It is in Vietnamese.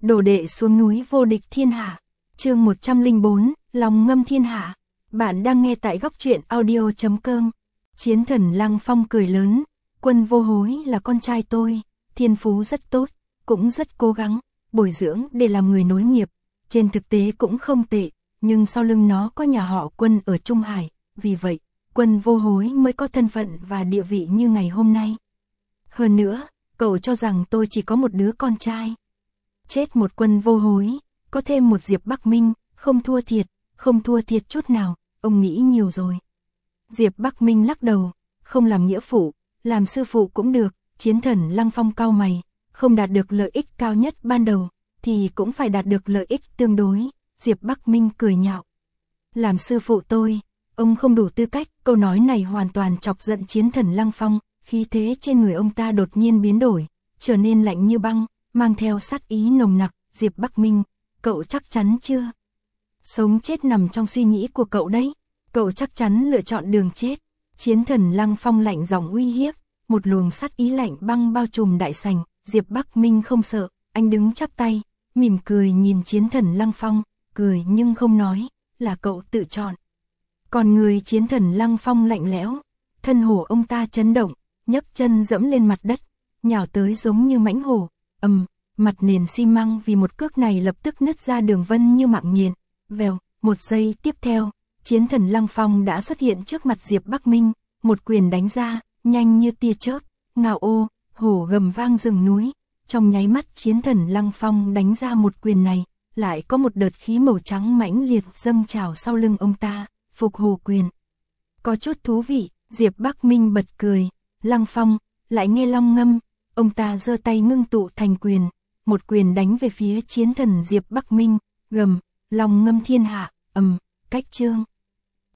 Đồ đệ xuống núi vô địch thiên hạ. Chương 104, lòng ngâm thiên hạ. Bạn đang nghe tại góc truyện audio.com. Chiến thần Lăng Phong cười lớn, Quân Vô Hối là con trai tôi, thiên phú rất tốt, cũng rất cố gắng, bồi dưỡng để làm người nối nghiệp, trên thực tế cũng không tệ, nhưng sau lưng nó có nhà họ Quân ở Trung Hải, vì vậy, Quân Vô Hối mới có thân phận và địa vị như ngày hôm nay. Hơn nữa, cậu cho rằng tôi chỉ có một đứa con trai. Chết một Quân Vô Hối, có thêm một Diệp Bắc Minh, không thua thiệt chút nào, ông nghĩ nhiều rồi. Diệp Bắc Minh lắc đầu, không làm nghĩa phụ, làm sư phụ cũng được. Chiến thần Lăng Phong cau mày, không đạt được lợi ích cao nhất ban đầu, thì cũng phải đạt được lợi ích tương đối. Diệp Bắc Minh cười nhạo. Làm sư phụ tôi, ông không đủ tư cách. Câu nói này hoàn toàn chọc giận chiến thần Lăng Phong, khí thế trên người ông ta đột nhiên biến đổi, trở nên lạnh như băng, mang theo sát ý nồng nặc. Diệp Bắc Minh, cậu chắc chắn chưa? Sống chết nằm trong suy nghĩ của cậu đấy, cậu chắc chắn lựa chọn đường chết. Chiến thần Lăng Phong lạnh giọng uy hiếp, một luồng sát ý lạnh băng bao trùm đại sảnh. Diệp Bắc Minh không sợ, anh đứng chắp tay, mỉm cười nhìn chiến thần Lăng Phong, cười nhưng không nói, là cậu tự chọn. Còn người chiến thần Lăng Phong lạnh lẽo, thân hổ ông ta chấn động, nhấc chân dẫm lên mặt đất, nhào tới giống như mãnh hổ, mặt nền xi măng vì một cước này lập tức nứt ra đường vân như mạng nhện. Vèo, một giây tiếp theo, chiến thần Lăng Phong đã xuất hiện trước mặt Diệp Bắc Minh, một quyền đánh ra, nhanh như tia chớp, ngao ô, hổ gầm vang rừng núi. Trong nháy mắt chiến thần Lăng Phong đánh ra một quyền này, lại có một đợt khí màu trắng mãnh liệt dâng trào sau lưng ông ta, phục hổ quyền. Có chút thú vị, Diệp Bắc Minh bật cười, Lăng Phong, lại nghe long ngâm, ông ta giơ tay ngưng tụ thành quyền, một quyền đánh về phía chiến thần Diệp Bắc Minh, gầm, long ngâm thiên hạ, cách chương.